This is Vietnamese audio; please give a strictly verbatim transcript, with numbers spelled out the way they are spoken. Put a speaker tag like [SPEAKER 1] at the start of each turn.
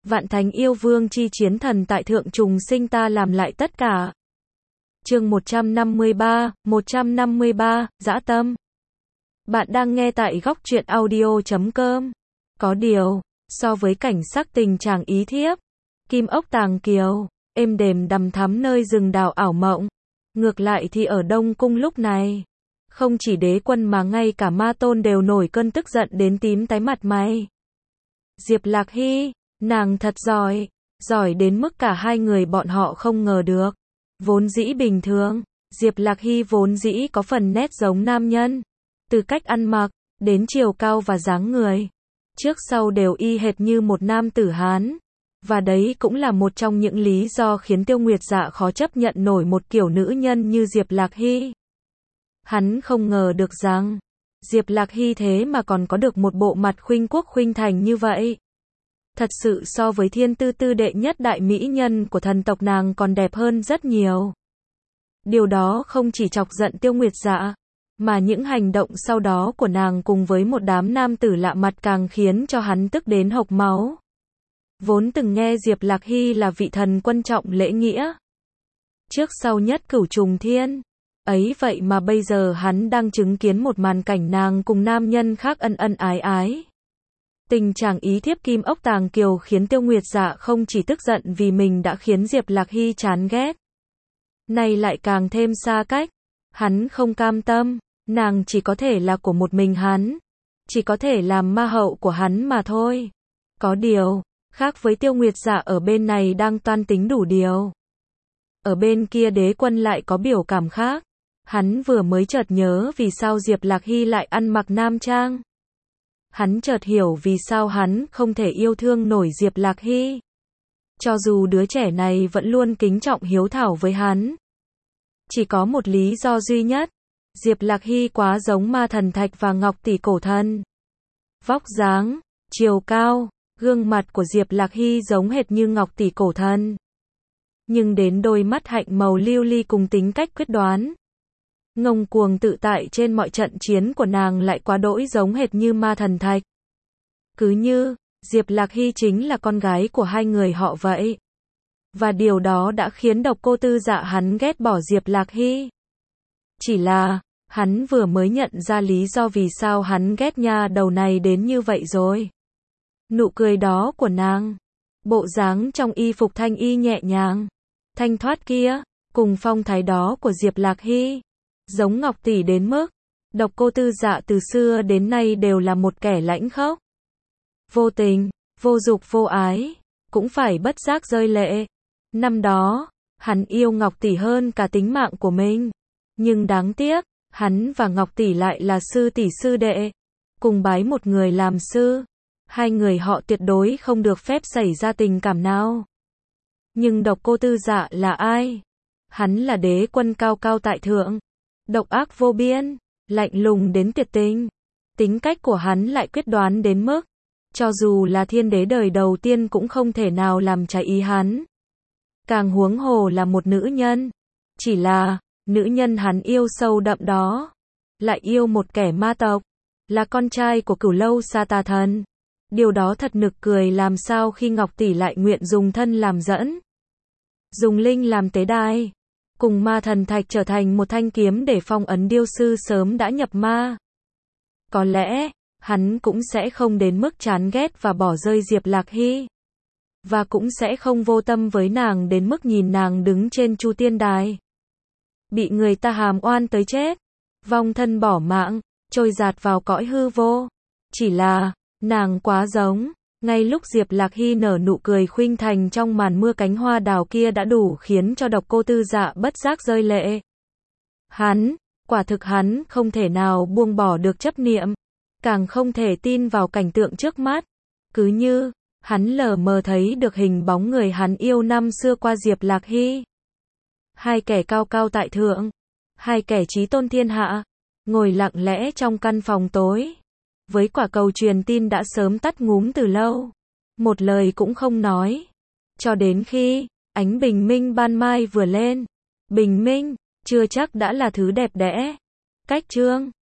[SPEAKER 1] Vạn thánh yêu vương chi chiến thần tại thượng trùng sinh ta làm lại tất cả. Chương một trăm năm mươi ba, một trăm năm mươi ba, dã tâm. Bạn đang nghe tại góc truyện audio chấm com. Có điều, so với cảnh sắc tình chàng ý thiếp, kim ốc tàng kiều, êm đềm đằm thắm nơi rừng đào ảo mộng, ngược lại thì ở Đông Cung lúc này, không chỉ đế quân mà ngay cả ma tôn đều nổi cơn tức giận đến tím tái mặt mày. Diệp Lạc Hy, nàng thật giỏi, giỏi đến mức cả hai người bọn họ không ngờ được. Vốn dĩ bình thường, Diệp Lạc Hy vốn dĩ có phần nét giống nam nhân, từ cách ăn mặc, đến chiều cao và dáng người, trước sau đều y hệt như một nam tử Hán. Và đấy cũng là một trong những lý do khiến Tiêu Nguyệt Dạ khó chấp nhận nổi một kiểu nữ nhân như Diệp Lạc Hy. Hắn không ngờ được rằng, Diệp Lạc Hy thế mà còn có được một bộ mặt khuynh quốc khuynh thành như vậy. Thật sự so với thiên tư tư đệ nhất đại mỹ nhân của thần tộc nàng còn đẹp hơn rất nhiều. Điều đó không chỉ chọc giận Tiêu Nguyệt Dạ, mà những hành động sau đó của nàng cùng với một đám nam tử lạ mặt càng khiến cho hắn tức đến hộc máu. Vốn từng nghe Diệp Lạc Hy là vị thần quan trọng lễ nghĩa, trước sau nhất cửu trùng thiên, ấy vậy mà bây giờ hắn đang chứng kiến một màn cảnh nàng cùng nam nhân khác ân ân ái ái. Tình trạng ý thiếp kim ốc tàng kiều khiến Tiêu Nguyệt Dạ không chỉ tức giận vì mình đã khiến Diệp Lạc Hy chán ghét, nay lại càng thêm xa cách. Hắn không cam tâm, nàng chỉ có thể là của một mình hắn, chỉ có thể làm ma hậu của hắn mà thôi. Có điều, khác với Tiêu Nguyệt Dạ ở bên này đang toan tính đủ điều, ở bên kia đế quân lại có biểu cảm khác. Hắn vừa mới chợt nhớ vì sao Diệp Lạc Hy lại ăn mặc nam trang. Hắn chợt hiểu vì sao hắn không thể yêu thương nổi Diệp Lạc Hy. Cho dù đứa trẻ này vẫn luôn kính trọng hiếu thảo với hắn. Chỉ có một lý do duy nhất. Diệp Lạc Hy quá giống ma thần thạch và ngọc tỷ cổ thần. Vóc dáng, chiều cao, gương mặt của Diệp Lạc Hy giống hệt như ngọc tỷ cổ thần. Nhưng đến đôi mắt hạnh màu lưu ly cùng tính cách quyết đoán, ngông cuồng tự tại trên mọi trận chiến của nàng lại quá đỗi giống hệt như ma thần thạch. Cứ như, Diệp Lạc Hy chính là con gái của hai người họ vậy. Và điều đó đã khiến Độc Cô Tư Dạ hắn ghét bỏ Diệp Lạc Hy. Chỉ là, hắn vừa mới nhận ra lý do vì sao hắn ghét nha đầu này đến như vậy rồi. Nụ cười đó của nàng, bộ dáng trong y phục thanh y nhẹ nhàng, thanh thoát kia, cùng phong thái đó của Diệp Lạc Hy, giống ngọc tỷ đến mức, Độc Cô Tư Dạ từ xưa đến nay đều là một kẻ lãnh khốc, vô tình, vô dục vô ái, cũng phải bất giác rơi lệ. Năm đó, hắn yêu Ngọc tỷ hơn cả tính mạng của mình, nhưng đáng tiếc, hắn và Ngọc tỷ lại là sư tỷ sư đệ, cùng bái một người làm sư, hai người họ tuyệt đối không được phép xảy ra tình cảm nào. Nhưng Độc Cô Tư Dạ là ai? Hắn là đế quân cao cao tại thượng, độc ác vô biên, lạnh lùng đến tuyệt tình. Tính cách của hắn lại quyết đoán đến mức, cho dù là thiên đế đời đầu tiên cũng không thể nào làm trái ý hắn. Càng huống hồ là một nữ nhân. Chỉ là, nữ nhân hắn yêu sâu đậm đó, lại yêu một kẻ ma tộc, là con trai của Cửu Lâu Sa Tà Thần. Điều đó thật nực cười làm sao khi Ngọc tỷ lại nguyện dùng thân làm dẫn, dùng linh làm tế đài, cùng ma thần thạch trở thành một thanh kiếm để phong ấn điêu sư sớm đã nhập ma. Có lẽ, hắn cũng sẽ không đến mức chán ghét và bỏ rơi Diệp Lạc Hy. Và cũng sẽ không vô tâm với nàng đến mức nhìn nàng đứng trên Chu Tiên Đài, bị người ta hàm oan tới chết, vong thân bỏ mạng, trôi dạt vào cõi hư vô. Chỉ là, nàng quá giống, ngay lúc Diệp Lạc Hy nở nụ cười khuynh thành trong màn mưa cánh hoa đào kia đã đủ khiến cho Độc Cô Tư Dạ bất giác rơi lệ. Hắn, quả thực hắn không thể nào buông bỏ được chấp niệm, càng không thể tin vào cảnh tượng trước mắt. Cứ như, hắn lờ mờ thấy được hình bóng người hắn yêu năm xưa qua Diệp Lạc Hy. Hai kẻ cao cao tại thượng, hai kẻ chí tôn thiên hạ, ngồi lặng lẽ trong căn phòng tối, với quả cầu truyền tin đã sớm tắt ngúm từ lâu, một lời cũng không nói. Cho đến khi, ánh bình minh ban mai vừa lên, bình minh, chưa chắc đã là thứ đẹp đẽ. Cách chương